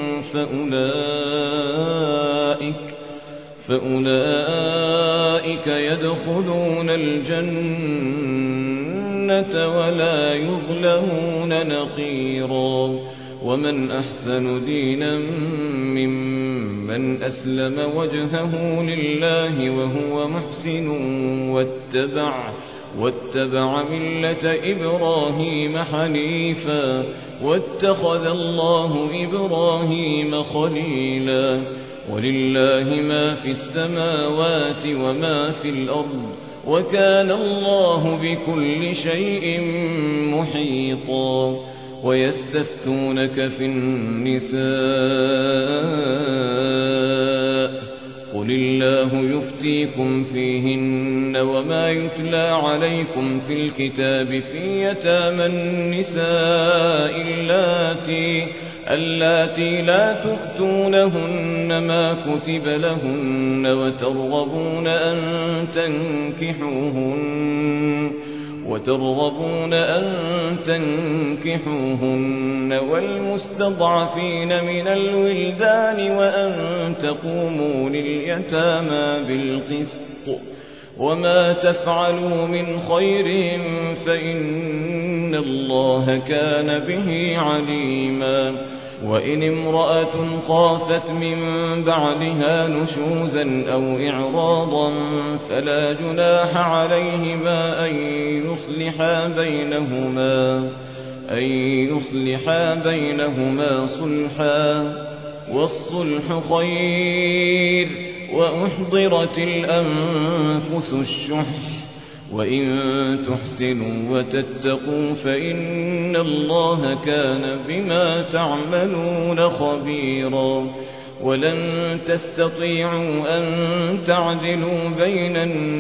فأولئك يدخلون الجنة ولا يظلمون نقيرا ومن أحسن دينا ممن أسلم وجهه لله وهو محسن واتبع ملة إبراهيم حنيفا واتخذ الله إبراهيم خليلا ولله ما في السماوات وما في الأرض وكان الله بكل شيء محيطا ويستفتونك في النساء قل الله يفتيكم فيهن وما يتلى عليكم في الكتاب في يتامى النساء اللاتي لا تؤتونهن ما كتب لهن وترغبون أن تنكحوهن والمستضعفين من الولدان وأن تقوموا لليتامى بالقسط وما تفعلوا من خير فإن الله كان به عليما وإن امرأة خافت من بعدها نشوزا أو إعراضا فلا جناح عليهما أن يصلحا بينهما صلحا والصلح خير وأحضرت الأنفس الشح وإن تحسنوا وتتقوا فإن الله كان بما تعملون خبيرا ولن تستطيعوا أن تعدلوا بين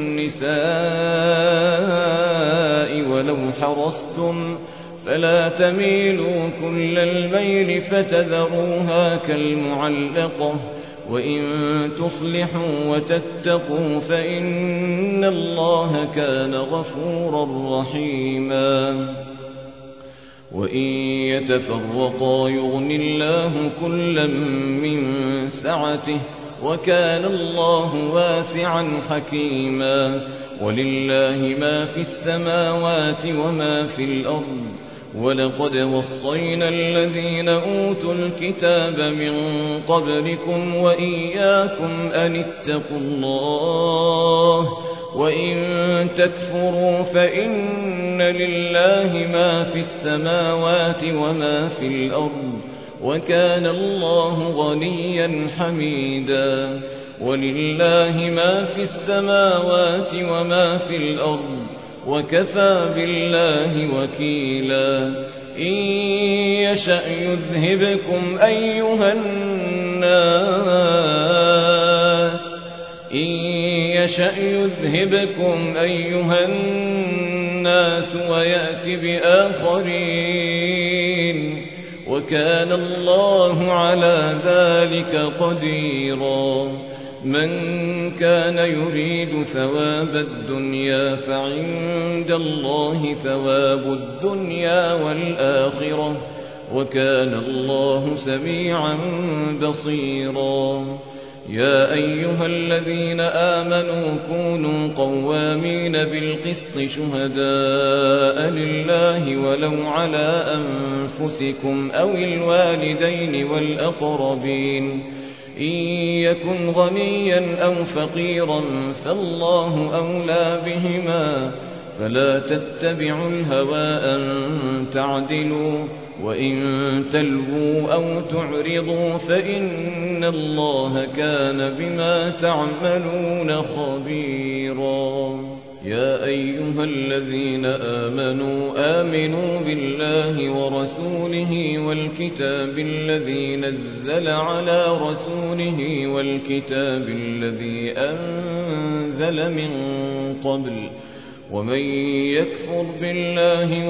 النساء ولو حرصتم فلا تميلوا كل الميل فتذروها كالمعلقة وإن تصلحوا وتتقوا فإن الله كان غفورا رحيما وإن يتفرقا يغن الله كلا من سعته وكان الله واسعا حكيما ولله ما في السماوات وما في الأرض ولقد وصينا الذين أوتوا الكتاب من قبلكم وإياكم أن اتقوا الله وإن تكفروا فإن لله ما في السماوات وما في الأرض وكان الله غنيا حميدا ولله ما في السماوات وما في الأرض وكفى بالله وكيلا إن يشأ يذهبكم أيها الناس ويأت بآخرين وكان الله على ذلك قديرا من كان يريد ثواب الدنيا فعند الله ثواب الدنيا والآخرة وكان الله سميعا بصيرا يا أيها الذين آمنوا كونوا قوامين بالقسط شهداء لله ولو على أنفسكم أو الوالدين والأقربين إن يكن غنيا أو فقيرا فالله أولى بهما فلا تتبعوا الهوى أن تعدلوا وإن تلووا أو تعرضوا فإن الله كان بما تعملون خبيرا يا أيها الذين آمنوا بالله ورسوله والكتاب الذي نزل على رسوله والكتاب الذي أنزل من قبل ومن يكفر بالله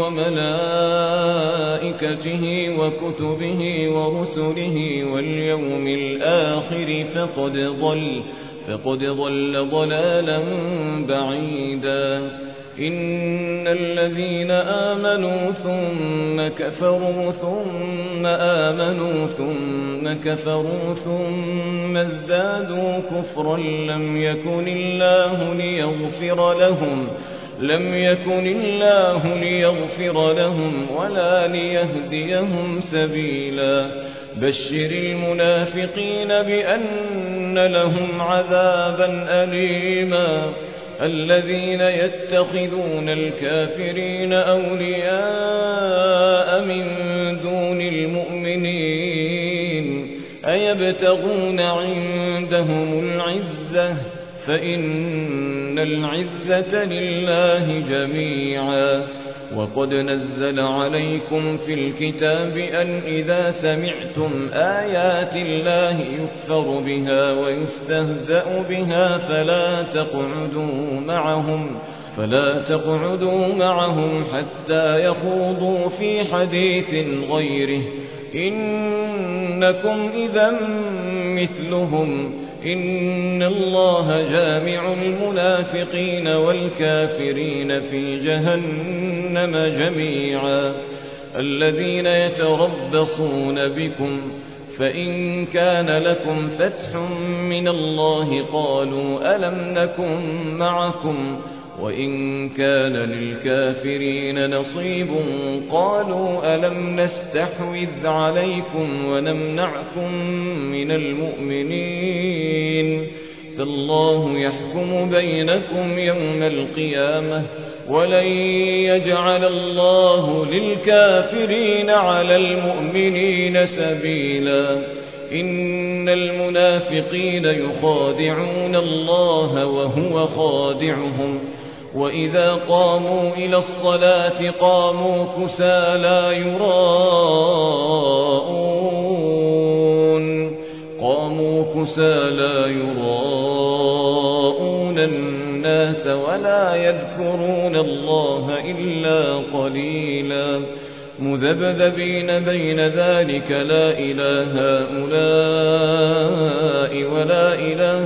وملائكته وكتبه ورسله واليوم الآخر فقد ضل ضلالا بعيدا إن الذين آمنوا ثم كفروا ثم آمنوا ثم كفروا ثم ازدادوا كفرا لم يكن الله ليغفر لهم ولا ليهديهم سبيلا بشر المنافقين بأن لهم عذابا أليما الذين يتخذون الكافرين أولياء من دون المؤمنين أيبتغون عندهم العزة فإن العزة لله جميعا وقد نزل عليكم في الكتاب أن إذا سمعتم آيات الله يكفر بها ويستهزأ بها فلا تقعدوا معهم حتى يخوضوا في حديث غيره إنكم إذا مثلهم إن الله جامع المنافقين والكافرين في جهنم جميعا الذين يتربصون بكم فإن كان لكم فتح من الله قالوا ألم نكن معكم وإن كان للكافرين نصيب قالوا ألم نستحوذ عليكم ونمنعكم من المؤمنين فالله يحكم بينكم يوم القيامة ولن يجعل الله للكافرين على المؤمنين سبيلا إن المنافقين يخادعون الله وهو خادعهم وإذا قاموا إلى الصلاة قاموا كسالى يراءون الناس ولا يذكرون الله إلا قليلا مذبذبين بين ذلك لا إله هؤلاء ولا إله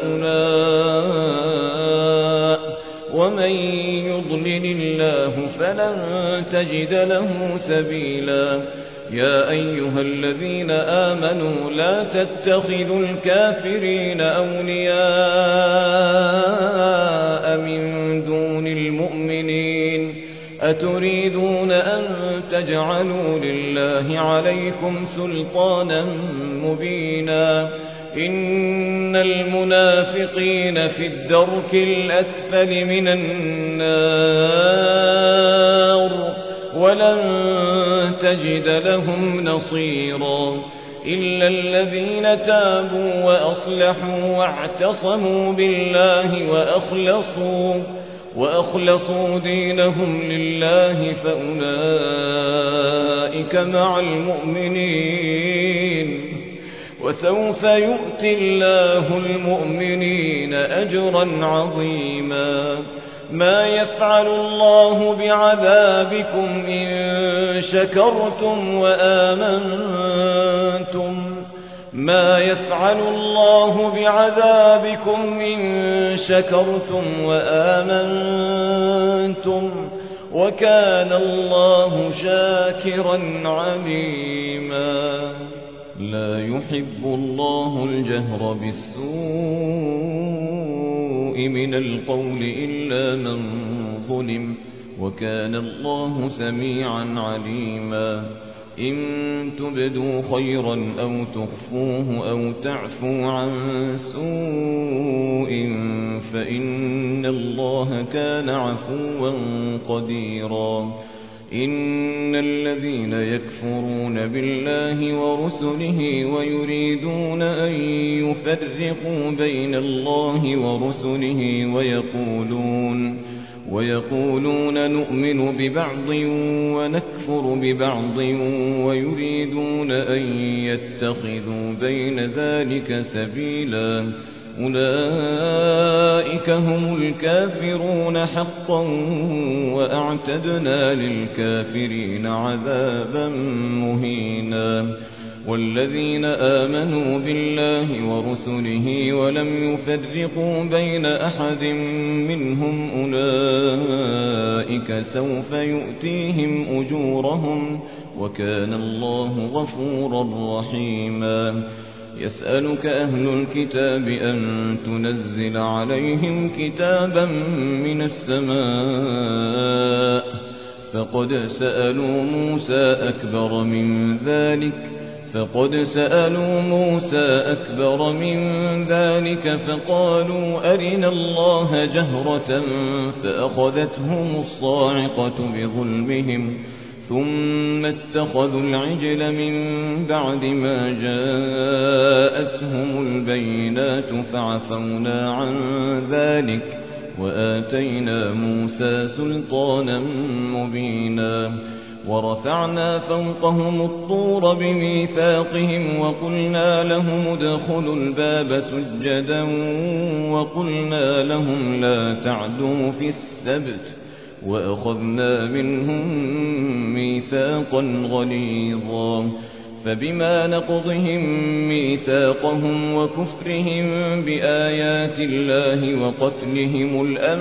هؤلاء ومن يضلل الله فلن تجد له سبيلا يا أيها الذين آمنوا لا تتخذوا الكافرين أولياء من دون المؤمنين أتريدون أن تجعلوا لله عليكم سلطانا مبينا إن المنافقين في الدرك الأسفل من النار ولن تجد لهم نصيرا إلا الذين تابوا وأصلحوا واعتصموا بالله وأخلصوا دينهم لله فأولئك مع المؤمنين وسوف يؤتي الله المؤمنين أجرا عظيما ما يفعل الله بعذابكم إن شكرتم وآمنتم ما يفعل الله بعذابكم إن شكرتم وآمنتم وكان الله شاكرا عليما لا يحب الله الجهر بالسوء من القول إلا من ظلم وكان الله سميعا عليما إن تبدوا خيرا أو تخفوه أو تعفوا عن سوء فإن الله كان عفوا قديرا إن الذين يكفرون بالله ورسله ويريدون أن يفرقوا بين الله ورسله ويقولون نؤمن ببعض ونكفر ببعض ويريدون أن يتخذوا بين ذلك سبيلا أولئك هم الكافرون حقا وأعتدنا للكافرين عذابا مهينا والذين آمنوا بالله ورسله ولم يفرقوا بين أحد منهم أولئك سوف يؤتيهم أجورهم وكان الله غفورا رحيما يسألك أهل الكتاب أن تنزل عليهم كتابا من السماء فقد سألوا موسى أكبر من ذلك فقالوا أرنا الله جهرة فأخذتهم الصاعقة بظلمهم ثم اتخذوا العجل من بعد ما جاءتهم البينات فعفونا عن ذلك وآتينا موسى سلطانا مبينا ورفعنا فوقهم الطور بميثاقهم وقلنا لهم ادخلوا الباب سجدا وقلنا لهم لا تعدوا في السبت وأخذنا منهم ميثاقا غليظا فبما نقضهم ميثاقهم وكفرهم بآيات الله وقتلهم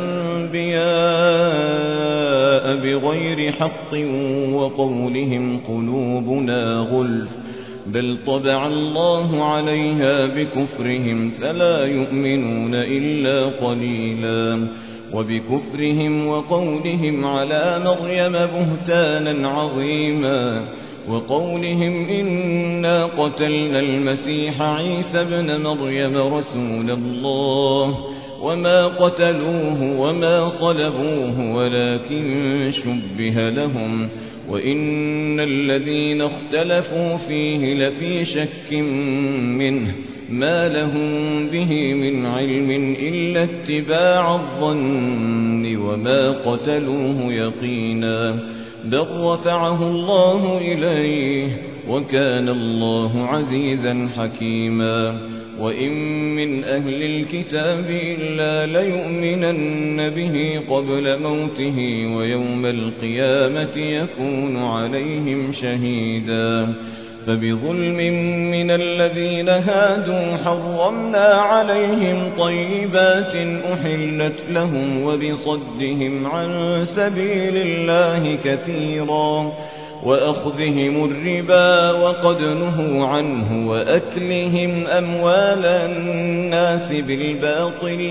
الأنبياء بغير حق وقولهم قلوبنا غلف بل طبع الله عليها بكفرهم فلا يؤمنون إلا قليلا وبكفرهم وقولهم على مريم بهتانا عظيما وقولهم إنا قتلنا المسيح عيسى ابن مريم رسول الله وما قتلوه وما صلبوه ولكن شبه لهم وإن الذين اختلفوا فيه لفي شك منه ما لهم به من علم إلا اتباع الظن وما قتلوه يقينا بل رفعه الله إليه وكان الله عزيزا حكيما وإن من أهل الكتاب إلا ليؤمنن به قبل موته ويوم القيامة يكون عليهم شهيدا فبظلم من الذين هادوا حرمنا عليهم طيبات أحلت لهم وبصدهم عن سبيل الله كثيرا وأخذهم الربا وقد نهوا عنه وأكلهم أموال الناس بالباطل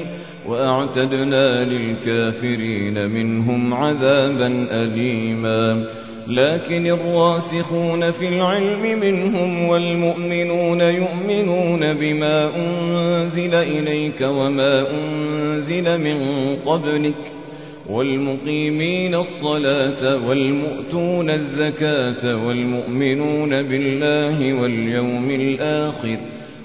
وأعتدنا للكافرين منهم عذابا أليما لكن الراسخون في العلم منهم والمؤمنون يؤمنون بما أنزل إليك وما أنزل من قبلك والمقيمين الصلاة والمؤتون الزكاة والمؤمنون بالله واليوم الآخر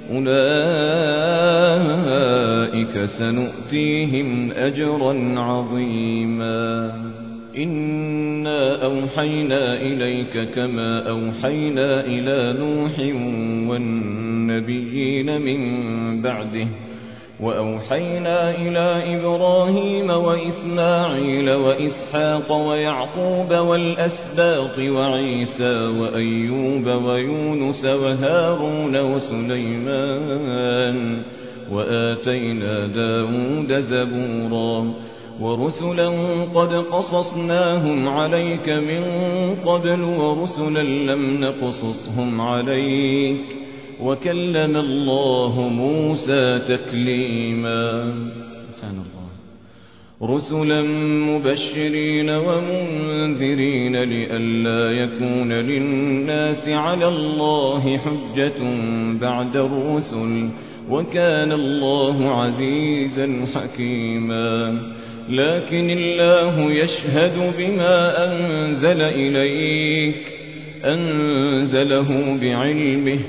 أولئك سنؤتيهم أجرا عظيما إنا أوحينا إليك كما أوحينا إلى نوح والنبيين من بعده وأوحينا إلى إبراهيم وإسماعيل وإسحاق ويعقوب والأسباط وعيسى وأيوب ويونس وهارون وسليمان وآتينا داود زبورا ورسلا قد قصصناهم عليك من قبل ورسلا لم نقصصهم عليك وكلم الله موسى تكليما سبحان الله رسلا مبشرين ومنذرين لئلا يكون للناس على الله حجة بعد الرسل وكان الله عزيزا حكيما لكن الله يشهد بما أنزل إليك أنزله بعلمه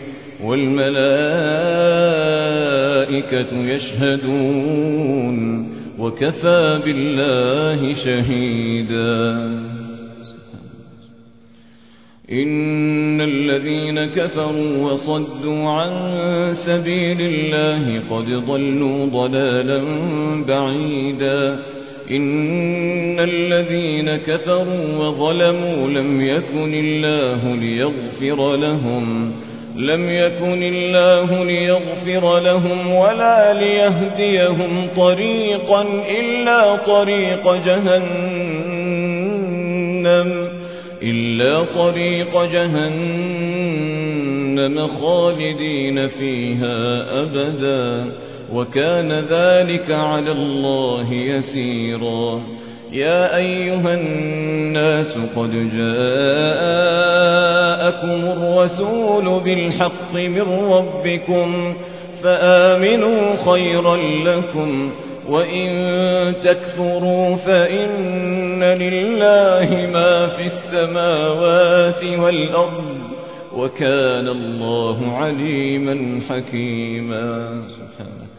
والملائكة يشهدون وكفى بالله شهيدا إن الذين كفروا وصدوا عن سبيل الله قد ضلوا ضلالا بعيدا إن الذين كفروا وظلموا لم يكن الله ليغفر لهم ولا ليهديهم طريقا إلا طريق جهنم خالدين فيها أبدا وكان ذلك على الله يسيرا يا أيها الناس قد جاءكم الرسول بالحق من ربكم فآمنوا خيرا لكم وإن تكفروا فإن لله ما في السماوات والأرض وكان الله عليما حكيما سبحانه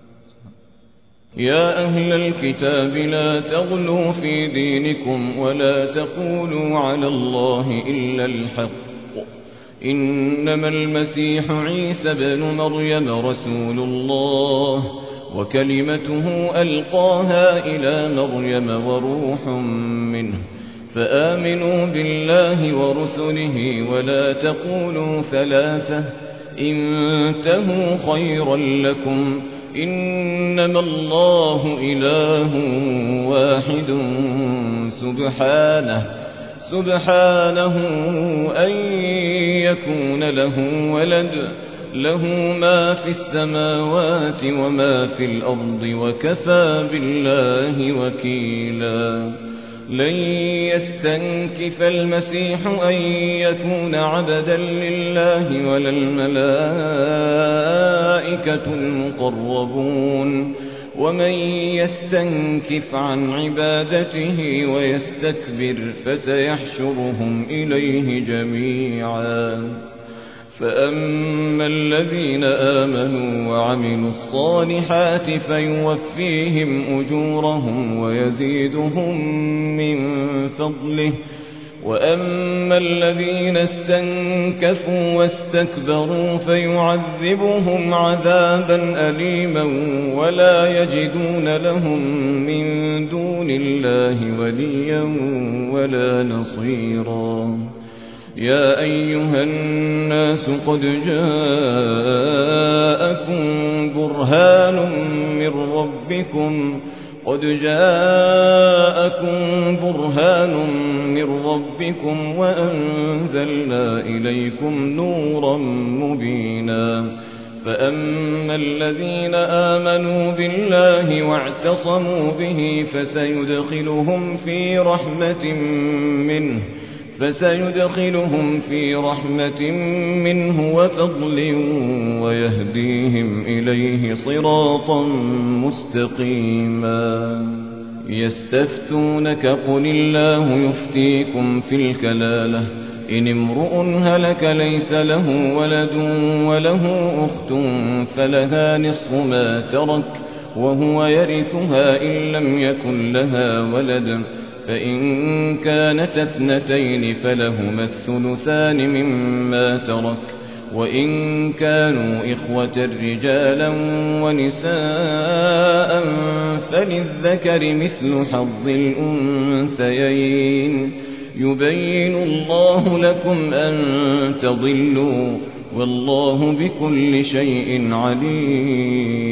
يا أهل الكتاب لا تغلوا في دينكم ولا تقولوا على الله إلا الحق إنما المسيح عيسى بن مريم رسول الله وكلمته ألقاها إلى مريم وروح منه فآمنوا بالله ورسله ولا تقولوا ثلاثة انتهوا خيرا لكم إنما الله إله واحد سبحانه أن يكون له ولد له ما في السماوات وما في الأرض وكفى بالله وكيلا لن يستنكف المسيح أن يكون عبدا لله ولا الملائكة المقربون ومن يستنكف عن عبادته ويستكبر فسيحشرهم إليه جميعا فأما الذين آمنوا وعملوا الصالحات فيوفيهم أجورهم ويزيدهم من فضله وأما الذين استنكفوا واستكبروا فيعذبهم عذابا أليما ولا يجدون لهم من دون الله وليا ولا نصيرا يا أيها الناس قد جاءكم برهان من ربكم وأنزلنا إليكم نورا مبينا فأما الذين آمنوا بالله واعتصموا به فسيدخلهم في رحمة منه فسيدخلهم في رحمة منه وفضل ويهديهم إليه صراطا مستقيما. يستفتونك قل الله يفتيكم في الكلالة إن امرؤ هلك ليس له ولد وله أخت فلها نصف ما ترك وهو يرثها إن لم يكن لها ولد فإن كانت اثنتين فلهما الثلثان مما ترك وإن كانوا إخوة رجالا ونساء فللذكر مثل حظ الأنثيين يبين الله لكم أن تضلوا والله بكل شيء عليم.